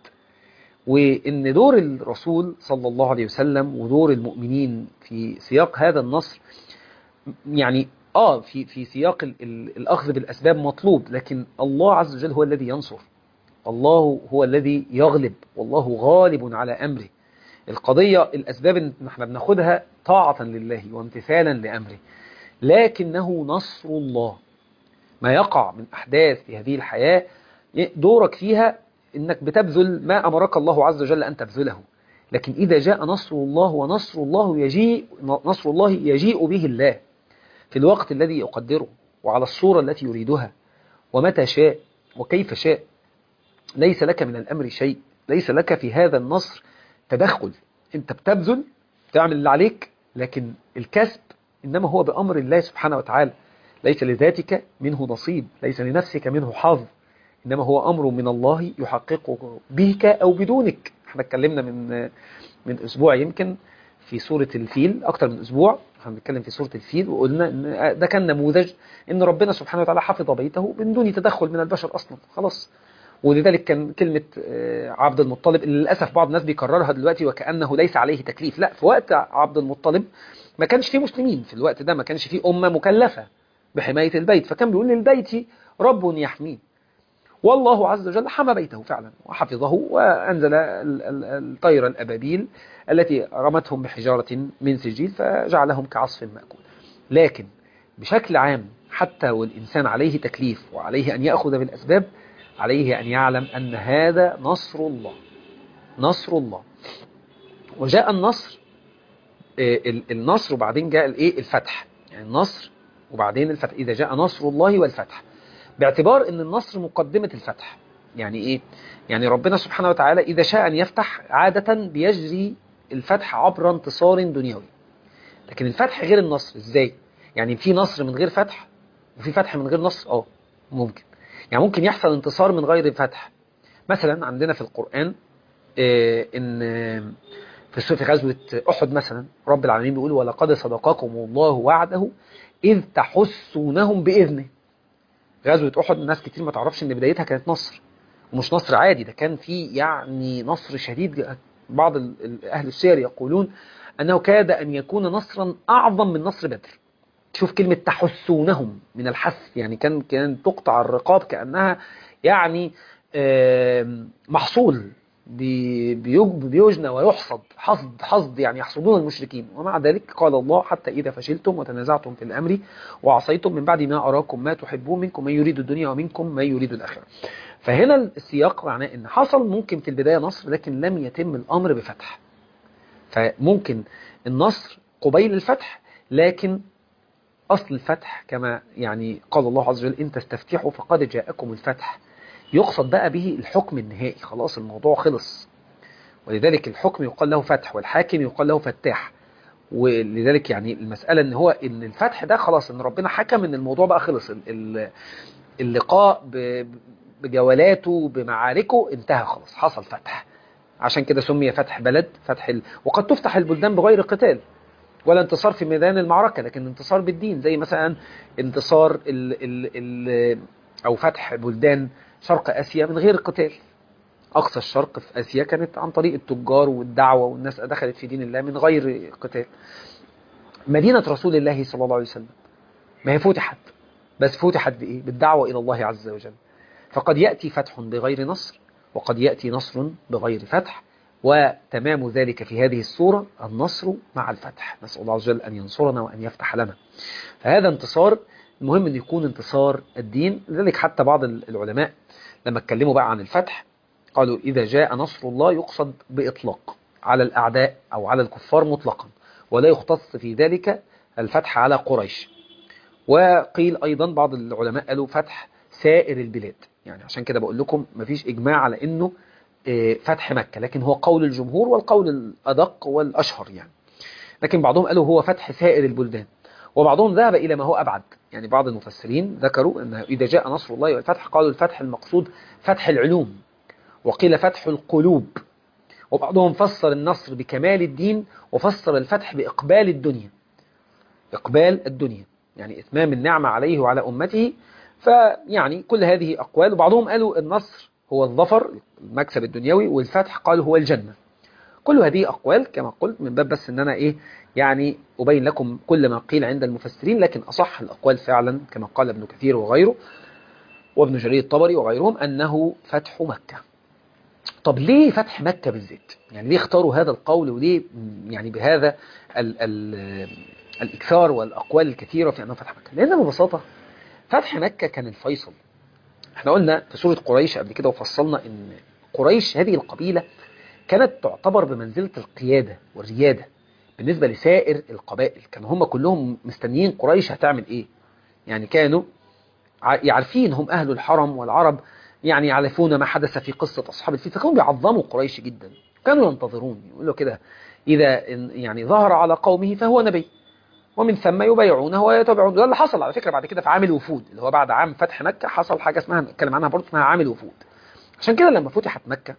وإن دور الرسول صلى الله عليه وسلم ودور المؤمنين في سياق هذا النصر يعني في سياق الأخذ بالأسباب مطلوب، لكن الله عز وجل هو الذي ينصر، الله هو الذي يغلب، والله غالب على أمره. القضية الأسباب إن احنا بناخدها طاعة لله وامتثالا لأمره، لكنه نصر الله. ما يقع من أحداث في هذه الحياة دورك فيها إنك بتبذل ما أمرك الله عز وجل أن تبذله. لكن إذا جاء نصر الله، ونصر الله يجيء، نصر الله يجيء به الله في الوقت الذي يقدره، وعلى الصورة التي يريدها، ومتى شاء وكيف شاء. ليس لك من الأمر شيء، ليس لك في هذا النصر تدخل، أنت بتبذل، تعمل اللي عليك، لكن الكسب إنما هو بأمر الله سبحانه وتعالى. ليس لذاتك منه نصيب، ليس لنفسك منه حظ، إنما هو أمر من الله يحققه بك أو بدونك. احنا اتكلمنا من أسبوع يمكن في سورة الفيل، أكتر من أسبوع احنا بنتكلم في سورة الفيل، وقلنا إن ده كان نموذج إن ربنا سبحانه وتعالى حفظ بيته من دون تدخل من البشر أصلا، خلاص. ولذلك كان كلمة عبد المطلب اللي للأسف بعض الناس بيكررها دلوقتي وكأنه ليس عليه تكليف، لا، في وقت عبد المطلب ما كانش فيه مسلمين، في الوقت ده ما كانش فيه أمة مكلفة بحماية البيت، فكان بيقول للبيت رب يحميه، والله عز وجل حمى بيته فعلا وحفظه، وأنزل الطير الأبابيل التي رمتهم بحجارة من سجيل فجعلهم كعصف مأكول. لكن بشكل عام حتى والإنسان عليه تكليف وعليه أن يأخذ بالأسباب، عليه أن يعلم أن هذا نصر الله، نصر الله. وجاء النصر، النصر وبعدين جاء الفتح، يعني النصر وبعدين الفتح. إذا جاء نصر الله والفتح، باعتبار أن النصر مقدمة الفتح. يعني إيه؟ يعني ربنا سبحانه وتعالى إذا شاء أن يفتح عادة بيجري الفتح عبر انتصار دنيوي، لكن الفتح غير النصر. إزاي؟ يعني في نصر من غير فتح، وفي فتح من غير نصر. ممكن، يعني ممكن يحصل انتصار من غير فتح. مثلا عندنا في القرآن إن في غزوة أحد مثلا رب العالمين بيقول ولقد صدقكم الله وعده إذ تحسونهم بإذنه. غزوة أحد الناس كتير ما تعرفش إن بدايتها كانت نصر، ومش نصر عادي، ده كان في يعني نصر شديد. بعض أهل السير يقولون أنه كاد أن يكون نصرا أعظم من نصر بدر. تشوف كلمة تحسونهم من الحث، يعني كان تقطع الرقاب كأنها يعني محصول بيجنى ويحصد حصد يعني يحصدون المشركين. ومع ذلك قال الله حتى إذا فشلتم وتنازعتم في الأمر وعصيتم من بعد ما أراكم ما تحبون منكم من يريد الدنيا ومنكم من يريد الآخرة. فهنا السياق معناه إن حصل ممكن في البداية نصر، لكن لم يتم الأمر بفتح. فممكن النصر قبيل الفتح، لكن أصل الفتح كما يعني قال الله عز وجل إن تستفتحوا فقد جاءكم الفتح، يقصد بقى به الحكم النهائي، خلاص الموضوع خلص. ولذلك الحكم يقال له فتح والحاكم يقال له فتاح. ولذلك يعني المسألة إن الفتح ده خلاص، إن ربنا حكم إن الموضوع بقى خلص، اللقاء بجولاته بمعاركه انتهى خلاص، حصل فتح. عشان كده سمي فتح بلد وقد تفتح البلدان بغير قتال ولا انتصار في ميدان المعركة، لكن انتصار بالدين، زي مثلا انتصار أو فتح بلدان شرق آسيا من غير قتال. أقصى الشرق في آسيا كانت عن طريق التجار والدعوة، والناس دخلت في دين الله من غير قتال. مدينة رسول الله صلى الله عليه وسلم ما هي فتحت، بس فتحت بإيه؟ بالدعوة إلى الله عز وجل. فقد يأتي فتح بغير نصر، وقد يأتي نصر بغير فتح، وتمام ذلك في هذه السورة النصر مع الفتح. نسأل الله عز وجل أن ينصرنا وأن يفتح لنا. فهذا انتصار، المهم أن يكون انتصار الدين. لذلك حتى بعض العلماء لما اتكلموا بقى عن الفتح قالوا إذا جاء نصر الله يقصد بإطلاق على الأعداء أو على الكفار مطلقا، ولا يختص في ذلك الفتح على قريش. وقيل أيضا بعض العلماء قالوا فتح سائر البلاد، يعني عشان كده بقول لكم مفيش إجماع على إنه فتح مكة، لكن هو قول الجمهور والقول الأدق والأشهر يعني. لكن بعضهم قالوا هو فتح سائر البلدان، وبعضهم ذهب إلى ما هو أبعد. يعني بعض المفسرين ذكروا أن إذا جاء نصر الله والفتح قالوا الفتح المقصود فتح العلوم، وقيل فتح القلوب. وبعضهم فسر النصر بكمال الدين، وفسر الفتح بإقبال الدنيا، إقبال الدنيا يعني إتمام النعمة عليه وعلى أمته. فيعني كل هذه أقوال. وبعضهم قالوا النصر هو الظفر المكسب الدنيوي، والفتح قالوا هو الجنة. كل هذه أقوال كما قلت من باب بس أن أنا يعني أبين لكم كل ما قيل عند المفسرين، لكن أصح الأقوال فعلا كما قال ابن كثير وغيره وابن جرير الطبري وغيرهم أنه فتح مكة. طب ليه فتح مكة بالذات؟ يعني ليه اختاروا هذا القول، وليه يعني بهذا الإكثار والأقوال الكثيرة في أنه فتح مكة؟ لأن ببساطة فتح مكة كان الفيصل. احنا قلنا في سورة قريش قبل كده وفصلنا ان قريش هذه القبيلة كانت تعتبر بمنزلة القيادة والريادة بالنسبة لسائر القبائل. كانوا هم كلهم مستنيين قريش هتعمل ايه، يعني كانوا يعرفين هم أهل الحرم والعرب، يعني يعرفون ما حدث في قصة أصحاب الفيل، فكانوا بيعظموا قريش جدا. كانوا ينتظرون يقولوا كده إذا يعني ظهر على قومه فهو نبي، ومن ثم يبايعونه ويتبعون. ده اللي حصل على فكرة بعد كده في عام الوفود، اللي هو بعد عام فتح مكة حصل حاجة اسمها نتكلم عنها برضه اسمها عام الوفود. عشان كده لما فتحت مكة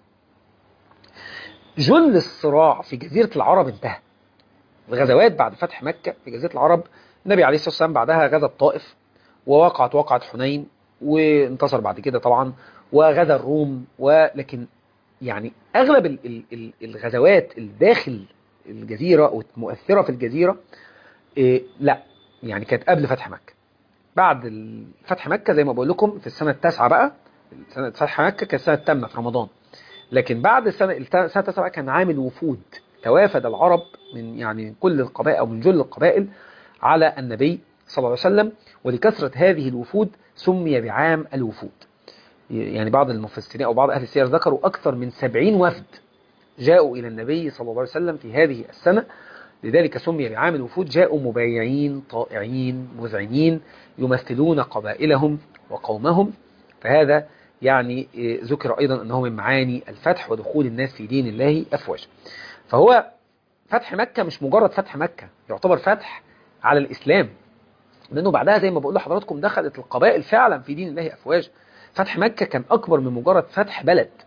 جل الصراع في جزيرة العرب انتهى. الغزوات بعد فتح مكة في جزيرة العرب، النبي عليه الصلاة والسلام بعدها غزا الطائف، ووقعت وقعة حنين، وانتصر بعد كده طبعا، وغزا الروم. ولكن يعني أغلب الغزوات الداخل الجزيرة والمؤثرة في الجزيرة لا، يعني كانت قبل فتح مكة. بعد فتح مكة زي ما بقول لكم في السنة التاسعة بقى، سنة فتح مكة كانت سنة تامة في رمضان، لكن بعد السنة التاسعة كان عامل وفود، توافد العرب من يعني كل القبائل أو من جل القبائل على النبي صلى الله عليه وسلم. ولكثرة هذه الوفود سمي بعام الوفود. يعني بعض المفسرين أو بعض أهل السير ذكروا أكثر من 70 وفد جاءوا إلى النبي صلى الله عليه وسلم في هذه السنة، لذلك سمي بعام الوفود. جاءوا مبايعين طائعين مذعنين يمثلون قبائلهم وقومهم. فهذا يعني ذكر أيضا أنه من معاني الفتح ودخول الناس في دين الله أفواجا. فهو فتح مكة مش مجرد فتح مكة، يعتبر فتح على الإسلام، لأنه بعدها زي ما بقول لحضراتكم دخلت القبائل فعلا في دين الله أفواجا. فتح مكة كان أكبر من مجرد فتح بلد،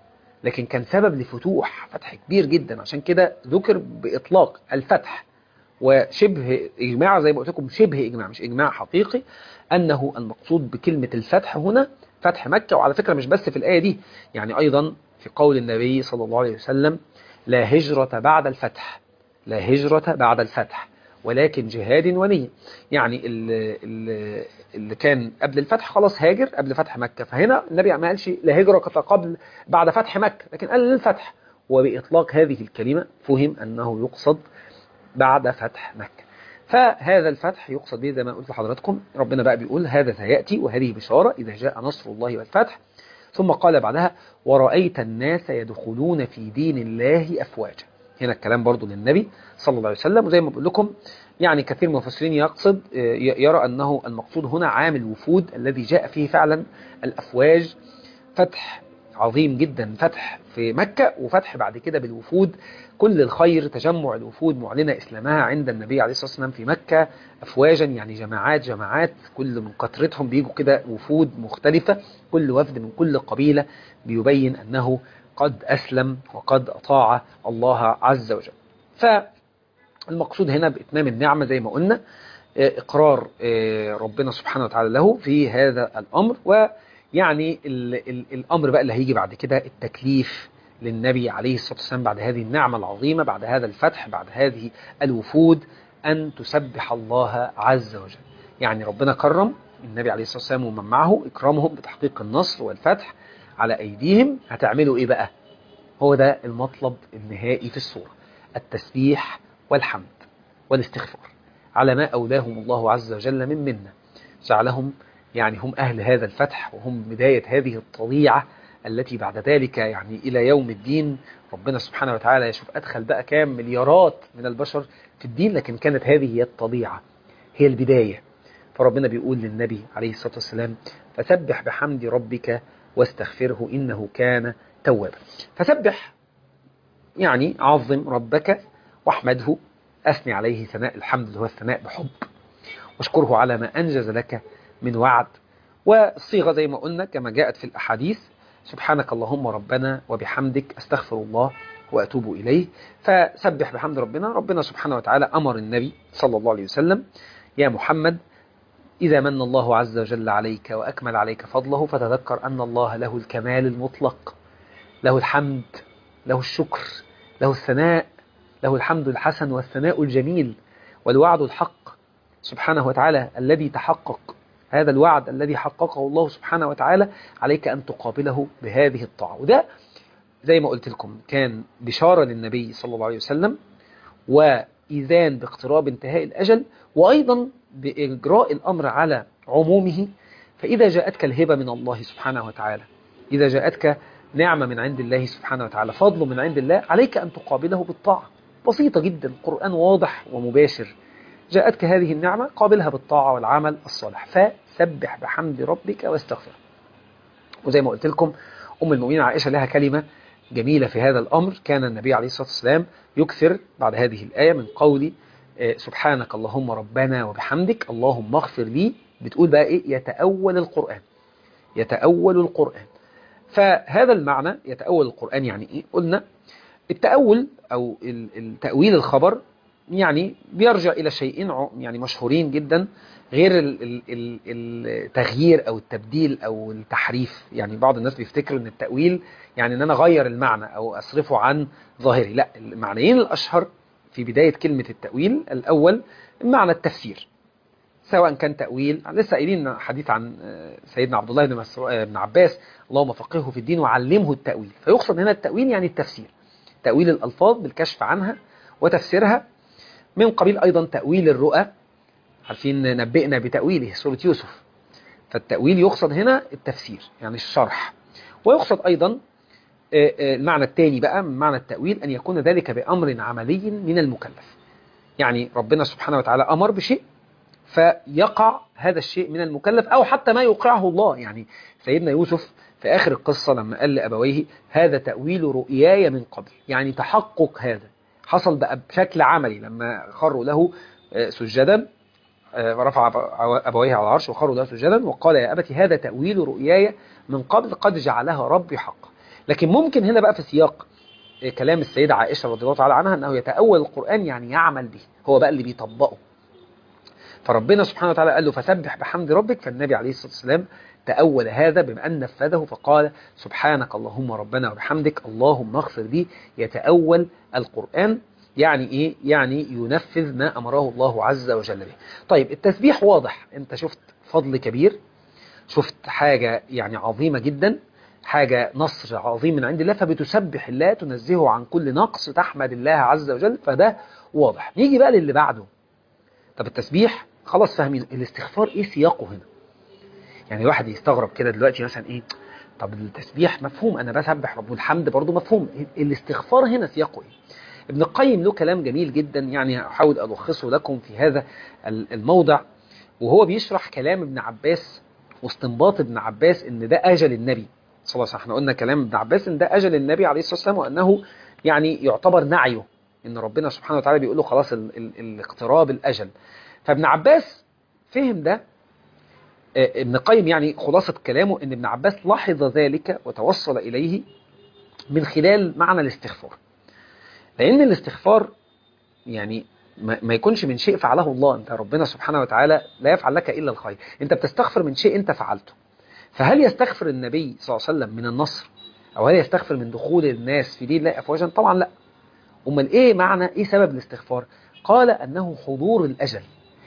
لكن كان سبب لفتوح، فتح كبير جدا. عشان كده ذكر بإطلاق الفتح، وشبه إجماع زي ما قلت لكم، شبه إجماع مش إجماع حقيقي، أنه المقصود بكلمة الفتح هنا فتح مكة. وعلى فكرة مش بس في الآية دي، يعني أيضا في قول النبي صلى الله عليه وسلم: لا هجرة بعد الفتح، لا هجرة بعد الفتح ولكن جهاد ونية. يعني اللي كان قبل الفتح خلاص هاجر قبل فتح مكة، فهنا النبي ما قالش لا هجرة قبل بعد فتح مكة، لكن قال للفتح. وبإطلاق هذه الكلمة فهم أنه يقصد بعد فتح مكة. فهذا الفتح يقصد به زي ما قلت لحضراتكم، ربنا بقى بيقول هذا سيأتي وهذه بشارة إذا جاء نصر الله والفتح. ثم قال بعدها: ورأيت الناس يدخلون في دين الله أفواجا. هنا الكلام برضو للنبي صلى الله عليه وسلم. وزي ما بقول لكم يعني كثير من المفسرين يرى أنه المقصود هنا عام الوفود الذي جاء فيه فعلا الأفواج، فتح عظيم جدا، فتح في مكة وفتح بعد كده بالوفود، كل الخير، تجمع الوفود معلنة إسلامها عند النبي عليه الصلاة والسلام في مكة أفواجا، يعني جماعات جماعات، كل من كثرتهم بيجوا كده وفود مختلفة، كل وفد من كل قبيلة بيبين أنه قد أسلم وقد أطاع الله عز وجل. فالمقصود هنا بإتمام النعمة زي ما قلنا إقرار ربنا سبحانه وتعالى له في هذا الأمر. ويعني الأمر بقى اللي هيجي بعد كده التكليف للنبي عليه الصلاة والسلام بعد هذه النعمة العظيمة، بعد هذا الفتح، بعد هذه الوفود، أن تسبح الله عز وجل. يعني ربنا كرم النبي عليه الصلاة والسلام ومن معه، إكرامهم بتحقيق النصر والفتح على أيديهم. هتعملوا إيه بقى؟ هو ده المطلب النهائي في السورة: التسبيح والحمد والاستغفار على ما أولاهم الله عز وجل من منة، جعلهم يعني هم أهل هذا الفتح، وهم بداية هذه الطليعة التي بعد ذلك يعني إلى يوم الدين ربنا سبحانه وتعالى يشوف أدخل بقى كام مليارات من البشر في الدين، لكن كانت هذه هي الطليعة، هي البداية. فربنا بيقول للنبي عليه الصلاة والسلام: فسبح بحمد ربك واستغفره إنه كان توابا. فسبح يعني عظم ربك واحمده، أثني عليه ثناء الحمد اللي هو الثناء بحب، واشكره على ما أنجز لك من وعد. والصيغة زي ما قلنا كما جاءت في الأحاديث: سبحانك اللهم ربنا وبحمدك أستغفر الله وأتوب إليه. فسبح بحمد ربنا. ربنا سبحانه وتعالى أمر النبي صلى الله عليه وسلم: يا محمد إذا من الله عز وجل عليك وأكمل عليك فضله فتذكر أن الله له الكمال المطلق، له الحمد، له الشكر، له الثناء، له الحمد الحسن والثناء الجميل والوعد الحق سبحانه وتعالى الذي تحقق. هذا الوعد الذي حققه الله سبحانه وتعالى عليك أن تقابله بهذه الطاعة. وده زي ما قلت لكم كان بشارة للنبي صلى الله عليه وسلم، وإذان باقتراب انتهاء الأجل، وأيضا بإجراء الأمر على عمومه. فإذا جاءتك الهبة من الله سبحانه وتعالى، إذا جاءتك نعمة من عند الله سبحانه وتعالى، فضل من عند الله، عليك أن تقابله بالطاعة. بسيطة جدا، القرآن واضح ومباشر. جاءتك هذه النعمة، قابلها بالطاعة والعمل الصالح. فسبح بحمد ربك واستغفره. وزي ما قلت لكم أم المؤمنين عائشة لها كلمة جميلة في هذا الأمر. كان النبي عليه الصلاة والسلام يكثر بعد هذه الآية من قول سبحانك اللهم ربنا وبحمدك اللهم اغفر لي. بتقول بقى إيه؟ يتأول القرآن، يتأول القرآن. فهذا المعنى يتأول القرآن يعني إيه؟ قلنا التأول أو التأويل الخبر يعني بيرجع إلى شيئين يعني مشهورين جدا، غير التغيير أو التبديل أو التحريف. يعني بعض الناس بيفتكروا أن التأويل يعني أن أنا أغير المعنى أو أصرفه عن ظاهري. لا، المعنيين الأشهر في بداية كلمة التأويل: الأول معنى التفسير، سواء كان تأويل، لسه قايلين حديث عن سيدنا عبد الله بن عباس: اللهم فقهه في الدين وعلمه التأويل. فيقصد هنا التأويل يعني التفسير، تأويل الألفاظ بالكشف عنها وتفسيرها. من قبيل أيضا تأويل الرؤى، عارفين نبئنا بتأويله سورة يوسف. فالتأويل يقصد هنا التفسير يعني الشرح. ويقصد أيضا المعنى الثاني بقى من معنى التأويل أن يكون ذلك بأمر عملي من المكلف. يعني ربنا سبحانه وتعالى أمر بشيء فيقع هذا الشيء من المكلف، أو حتى ما يوقعه الله. يعني سيدنا يوسف في آخر القصة لما قال لأبويه: هذا تأويل رؤياي من قبل، يعني تحقق هذا حصل بقى بشكل عملي لما خروا له سجدا، رفع أبويه على العرش وخروا له سجدا وقال: يا أبت هذا تأويل رؤياي من قبل قد جعلها ربي حقا. لكن ممكن هنا بقى في سياق كلام السيدة عائشة رضي الله تعالى عنها أنه يتأول القرآن يعني يعمل به، هو بقى اللي بيطبقه. فربنا سبحانه وتعالى قال له فسبح بحمد ربك، فالنبي عليه الصلاة والسلام تأول هذا بما أن نفذه فقال سبحانك اللهم ربنا وبحمدك اللهم اغفر لي. يتأول القرآن يعني إيه؟ يعني ينفذ ما أمره الله عز وجل به. طيب التسبيح واضح، أنت شفت فضل كبير، شفت حاجة يعني عظيمة جدا، حاجة نصر عظيم من عند الله، فبتسبح الله تنزهه عن كل نقص، تحمد الله عز وجل، فده واضح. نيجي بقى للي بعده. طب التسبيح خلاص فاهمين، الاستغفار ايه سياقه هنا؟ يعني الواحد يستغرب كده دلوقتي مثلا ايه، طب التسبيح مفهوم انا بسبح رب، والحمد برضو مفهوم، الاستغفار هنا سياقه ايه؟ ابن القيم له كلام جميل جدا، يعني احاول الخصه لكم في هذا الموضع، وهو بيشرح كلام ابن عباس واستنباط ابن عباس ان ده اجل النبي صلى الله عليه وسلم. احنا قلنا كلام ابن عباس ان ده اجل النبي عليه الصلاه والسلام، وانه يعني يعتبر نعيه، ان ربنا سبحانه وتعالى بيقول له خلاص الاقتراب الاجل. فابن عباس فهم ده. ابن قيم يعني خلاصة كلامه ان ابن عباس لاحظ ذلك وتوصل اليه من خلال معنى الاستغفار، لان الاستغفار يعني ما يكونش من شيء فعله الله. انت ربنا سبحانه وتعالى لا يفعل لك الا الخير، انت بتستغفر من شيء انت فعلته. فهل يستغفر النبي صلى الله عليه وسلم من النصر، او هل يستغفر من دخول الناس في دين الله افواجا؟ طبعا لا. امال ايه معنى، ايه سبب الاستغفار؟ قال انه حضور الاجل،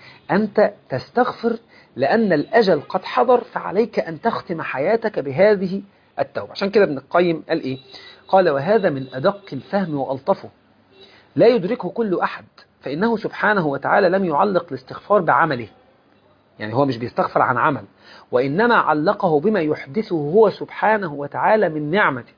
أنت تستغفر لأن الأجل قد حضر، فعليك أن تختم حياتك بهذه التوبة. عشان كده ابن القيم قال إيه؟ قال وهذا من أدق الفهم وألطفه، لا يدركه كل أحد، فإنه سبحانه وتعالى لم يعلق الاستغفار بعمله، يعني هو مش بيستغفر عن عمل، وإنما علقه بما يحدثه هو سبحانه وتعالى من نعمته،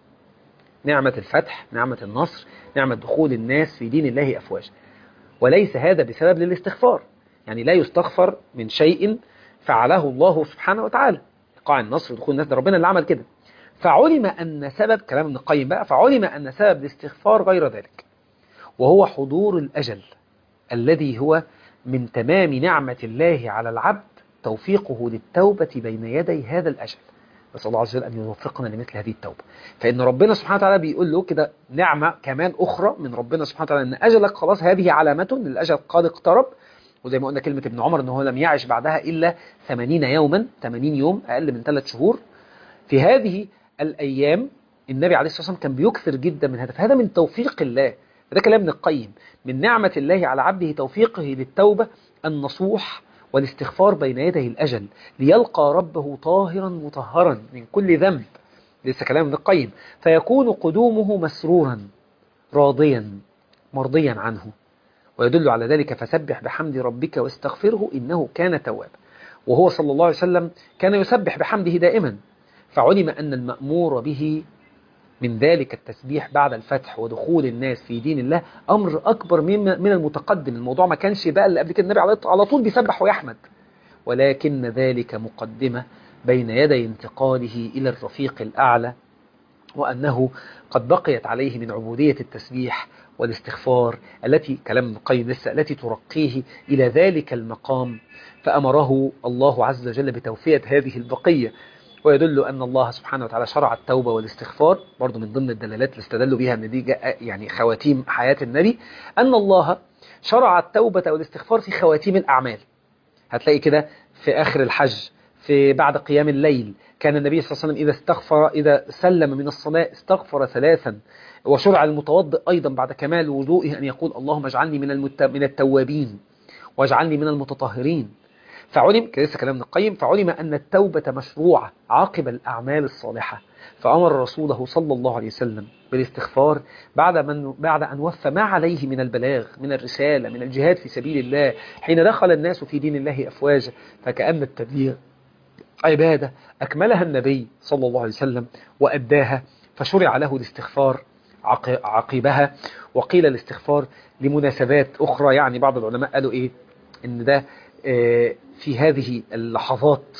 نعمة الفتح، نعمة النصر، نعمة دخول الناس في دين الله أفواج، وليس هذا بسبب للاستغفار. يعني لا يستغفر من شيء فعله الله سبحانه وتعالى، إيقاع النصر ودخول الناس ده ربنا اللي عمل كده. فعلم أن سبب، كلام ابن القيم بقى، فعلم أن سبب الاستغفار غير ذلك، وهو حضور الأجل الذي هو من تمام نعمة الله على العبد توفيقه للتوبة بين يدي هذا الأجل. بس الله عز وجل أن يوفقنا لمثل هذه التوبة. فإن ربنا سبحانه وتعالى بيقول له كده نعمة كمان أخرى من ربنا سبحانه وتعالى، أن أجلك خلاص، هذه علامة أن الأجل قد اقترب. وزي ما قلنا كلمة ابن عمر أنه لم يعش بعدها إلا 80 يوما، 80 يوم، أقل من 3 شهور. في هذه الأيام النبي عليه الصلاة والسلام كان بيكثر جدا من هذا، فهذا من توفيق الله. ده كلام ابن القيم، من نعمة الله على عبده توفيقه للتوبة النصوح والاستغفار بين يدي الأجل، ليلقى ربه طاهرا مطهرا من كل ذنب. لسه كلام ابن القيم. فيكون قدومه مسرورا راضيا مرضيا عنه، ويدل على ذلك فسبح بحمد ربك واستغفره إنه كان توابا. وهو صلى الله عليه وسلم كان يسبح بحمده دائما، فعلم أن المأمور به من ذلك التسبيح بعد الفتح ودخول الناس في دين الله أمر أكبر من المتقدم. الموضوع ما كانش بقى اللي قبل كده النبي على طول بيسبح ويحمد، ولكن ذلك مقدمة بين يدي انتقاله إلى الرفيق الأعلى، وأنه قد بقيت عليه من عبودية التسبيح والاستغفار التي كلام ابن القيم لسه التي ترقيه إلى ذلك المقام، فأمره الله عز وجل بتوفية هذه البقية. ويدل أن الله سبحانه وتعالى شرع التوبة والاستغفار، برضو من ضمن الدلالات اللي استدلوا بها أن دي يعني خواتيم حياة النبي، أن الله شرع التوبة والاستغفار في خواتيم الأعمال. هتلاقي كده في آخر الحج، في بعد قيام الليل، كان النبي صلى الله عليه وسلم إذا استغفر، إذا سلم من الصلاة استغفر 3. وشرع المتوضئ أيضا بعد كمال وضوئه أن يقول اللهم اجعلني من التوابين واجعلني من المتطهرين. فعلم لسه كلام ابن القيم، فعلم أن التوبة مشروعة عقب الأعمال الصالحة، فأمر رسوله صلى الله عليه وسلم بالاستغفار بعد أن وفى ما عليه من البلاغ، من الرسالة، من الجهاد في سبيل الله، حين دخل الناس في دين الله أفواجا. فكأن التبليغ عبادة أكملها النبي صلى الله عليه وسلم وأداها، فشرع له الاستغفار عقبها. وقيل الاستغفار لمناسبات أخرى، يعني بعض العلماء قالوا إيه، إن ده في هذه اللحظات،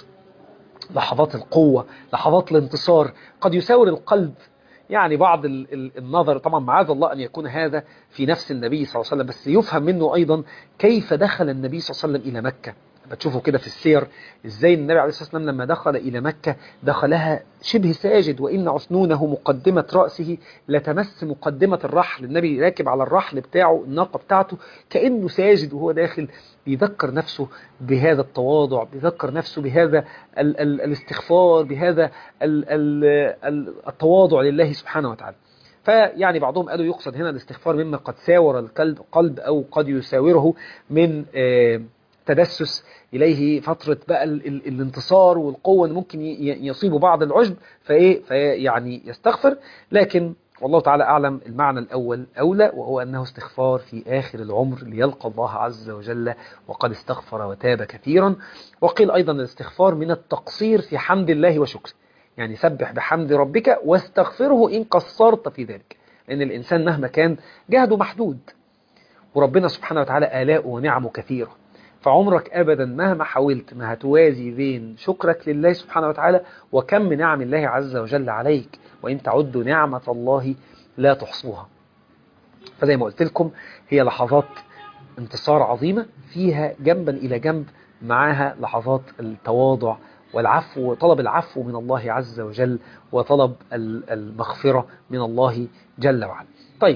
لحظات القوة، لحظات الانتصار، قد يساور القلب يعني بعض النظر، طبعا معاذ الله أن يكون هذا في نفس النبي صلى الله عليه وسلم، بس يفهم منه أيضا كيف دخل النبي صلى الله عليه وسلم إلى مكة، بتشوفوا كده في السير ازاي النبي عليه الصلاة والسلام لما دخل إلى مكة دخلها شبه ساجد، وإن عسنونه مقدمة رأسه لتمس مقدمة الرحل. النبي راكب على الرحل بتاعه، الناقة بتاعته، كأنه ساجد وهو داخل، بيذكر نفسه بهذا التواضع، بيذكر نفسه بهذا الاستغفار، بهذا التواضع لله سبحانه وتعالى. فيعني بعضهم قالوا يقصد هنا الاستغفار مما قد ساور القلب أو قد يساوره من تدسس إليه فترة بقى الانتصار والقوة اللي ممكن يصيب بعض العجب، يعني يستغفر. لكن والله تعالى أعلم المعنى الأول أولى، وهو أنه استغفار في آخر العمر ليلقى الله عز وجل وقد استغفر وتاب كثيرا. وقيل أيضا الاستغفار من التقصير في حمد الله وشكره، يعني سبح بحمد ربك واستغفره إن قصرت في ذلك، لأن الإنسان مهما كان جهده محدود، وربنا سبحانه وتعالى آلاء ونعمه كثيرة، فعمرك أبدا مهما حاولت ما هتوازي بين شكرك لله سبحانه وتعالى وكم من نعم الله عز وجل عليك، وإن تعدوا نعمة الله لا تحصوها. فزي ما قلت لكم هي لحظات انتصار عظيمة فيها جنبا إلى جنب معاها لحظات التواضع والعفو، وطلب العفو من الله عز وجل، وطلب المغفرة من الله جل وعلا. طيب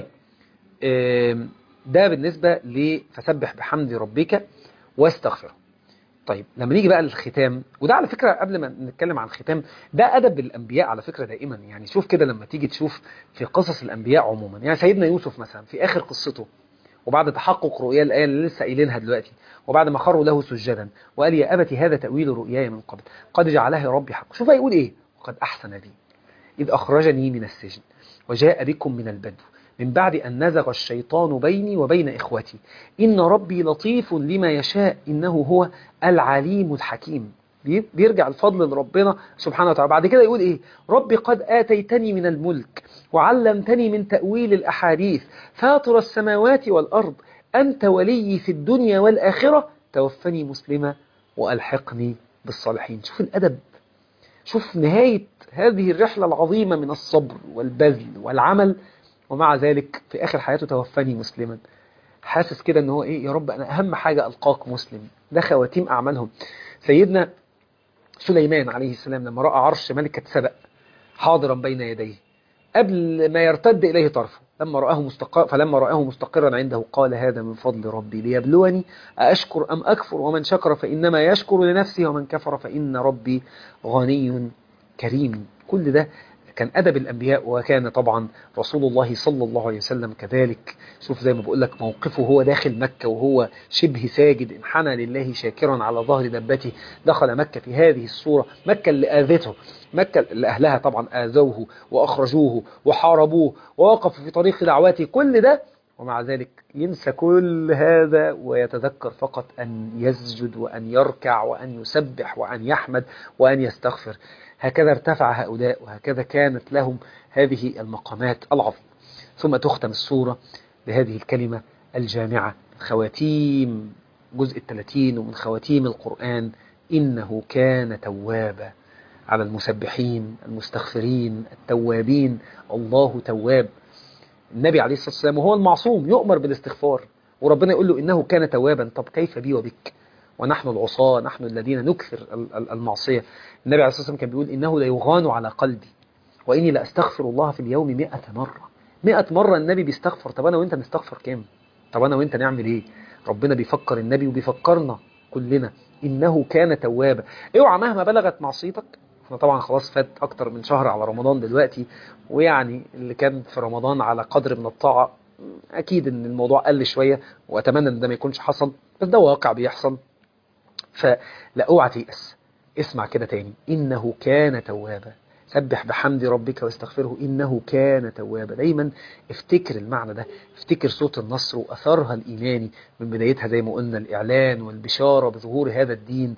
ده بالنسبة فسبح بحمد ربك واستغفره. طيب لما نيجي بقى للختام، وده على فكرة قبل ما نتكلم عن الختام، ده أدب الأنبياء على فكرة دائما. يعني شوف كده لما تيجي تشوف في قصص الأنبياء عموما، يعني سيدنا يوسف مثلا في آخر قصته وبعد تحقق رؤيا الآية اللي لسه قايلينها دلوقتي، وبعد ما خروا له سجدا وقال يا أبت هذا تأويل رؤياي من قبل قد جعلها ربي حق. شوف يقول إيه، وقد أحسن بي إذ أخرجني من السجن وجاء بكم من البدو من بعد أن نزغ الشيطان بيني وبين إخوتي إن ربي لطيف لما يشاء إنه هو العليم الحكيم. بيرجع الفضل لربنا سبحانه وتعالى. بعد كده يقول إيه، ربي قد آتيتني من الملك وعلمتني من تأويل الأحاديث فاطر السماوات والأرض أنت ولي في الدنيا والآخرة توفني مسلما وألحقني بالصالحين. شوف الأدب، شوف نهاية هذه الرحلة العظيمة من الصبر والبذل والعمل، ومع ذلك في آخر حياته توفني مسلما. حاسس كده ان هو ايه، يا رب انا اهم حاجة القاك مسلم. ده خواتيم اعمالهم. سيدنا سليمان عليه السلام لما رأى عرش ملكة سبأ حاضرا بين يديه قبل ما يرتد إليه طرفه، فلما رآه مستقرا عنده قال هذا من فضل ربي ليبلوني أأشكر أم أكفر ومن شكر فإنما يشكر لنفسه ومن كفر فإن ربي غني كريم. كل ده كان أدب الأنبياء، وكان طبعا رسول الله صلى الله عليه وسلم كذلك. شوف زي ما بقول لك موقفه هو داخل مكة وهو شبه ساجد انحنى لله شاكرا على ظهر دبته. دخل مكة في هذه الصورة، مكة اللي آذته، مكة اللي أهلها طبعا آذوه وأخرجوه وحاربوه ووقفوا في طريق دعوته، كل ده ومع ذلك ينسى كل هذا ويتذكر فقط أن يسجد وأن يركع وأن يسبح وأن يحمد وأن يستغفر. هكذا ارتفع هؤلاء، وهكذا كانت لهم هذه المقامات العظيمة. ثم تختم السورة بهذه الكلمة الجامعة، خواتيم جزء 30 ومن خواتيم القرآن: إنه كان توابا. على المسبحين المستغفرين التوابين، الله تواب. النبي عليه الصلاة والسلام وهو المعصوم يؤمر بالاستغفار، وربنا يقول له إنه كان توابا. طب كيف بي وبك ونحن العصاة، نحن الذين نكثر المعصية؟ النبي عليه الصلاة والسلام كان بيقول إنه لا يغان على قلبي وإني لا أستغفر الله في اليوم 100 مرة. 100 مرة النبي بيستغفر. طب أنا وإنت نستغفر كام؟ طب أنا وإنت نعمل إيه؟ ربنا بيفكر النبي وبيفكرنا كلنا إنه كان توابا. اوعى مهما بلغت معصيتك. احنا طبعا خلاص فات أكتر من شهر على رمضان دلوقتي، ويعني اللي كان في رمضان على قدر من الطاعة أكيد إن الموضوع قل شوية، وأتمنى إن ده ما يكونش حصل، بس ده واقع بيحصل. فلا اوعى تيأس. اسمع كده تاني: إنه كان توابا. سبح بحمد ربك واستغفره إنه كان توابا. دايما افتكر المعنى ده، افتكر صوت النصر وأثرها الإيماني من بدايتها، زي ما قلنا الإعلان والبشارة بظهور هذا الدين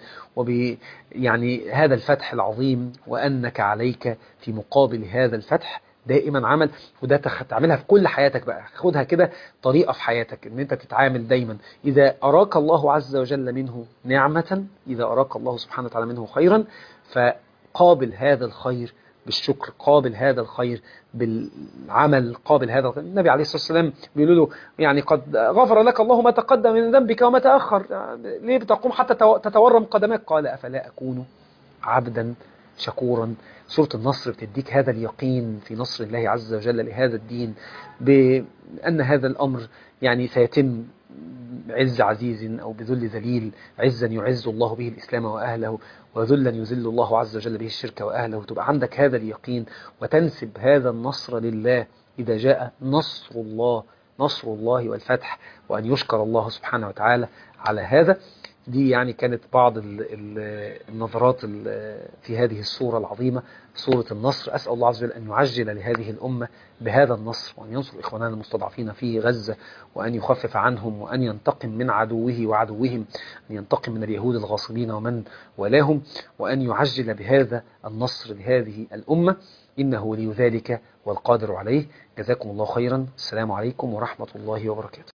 يعني هذا الفتح العظيم، وأنك عليك في مقابل هذا الفتح دائما عمل. وده تعملها في كل حياتك بقى، خدها كده طريقة في حياتك، ان انت تتعامل دايما إذا أراك الله عز وجل منه نعمة، إذا أراك الله سبحانه وتعالى منه خيرا، فقابل هذا الخير بالشكر، قابل هذا الخير، بالعمل قابل هذا الخير. النبي عليه الصلاة والسلام بيقول له يعني قد غفر لك الله ما تقدم من ذنبك وما تأخر، ليه بتقوم حتى تتورم قدمك؟ قال أفلا أكون عبدا شكورا. سورة النصر بتديك هذا اليقين في نصر الله عز وجل لهذا الدين، بأن هذا الأمر يعني سيتم عز عزيز أو بذل ذليل، عزا يعز الله به الإسلام وأهله، وذلا يذل الله عز وجل به الشرك وأهله. تبقى عندك هذا اليقين وتنسب هذا النصر لله إذا جاء نصر الله، نصر الله والفتح، وأن يشكر الله سبحانه وتعالى على هذا. دي يعني كانت بعض النظرات في هذه السورة العظيمة، سورة النصر. أسأل الله عز وجل أن يعجل لهذه الأمة بهذا النصر، وأن ينصر إخواننا المستضعفين في غزة، وأن يخفف عنهم، وأن ينتقم من عدوه وعدوهم، أن ينتقم من اليهود الغاصبين ومن ولاهم، وأن يعجل بهذا النصر لهذه الأمة، إنه ولي ذلك والقادر عليه. جزاكم الله خيرا. السلام عليكم ورحمة الله وبركاته.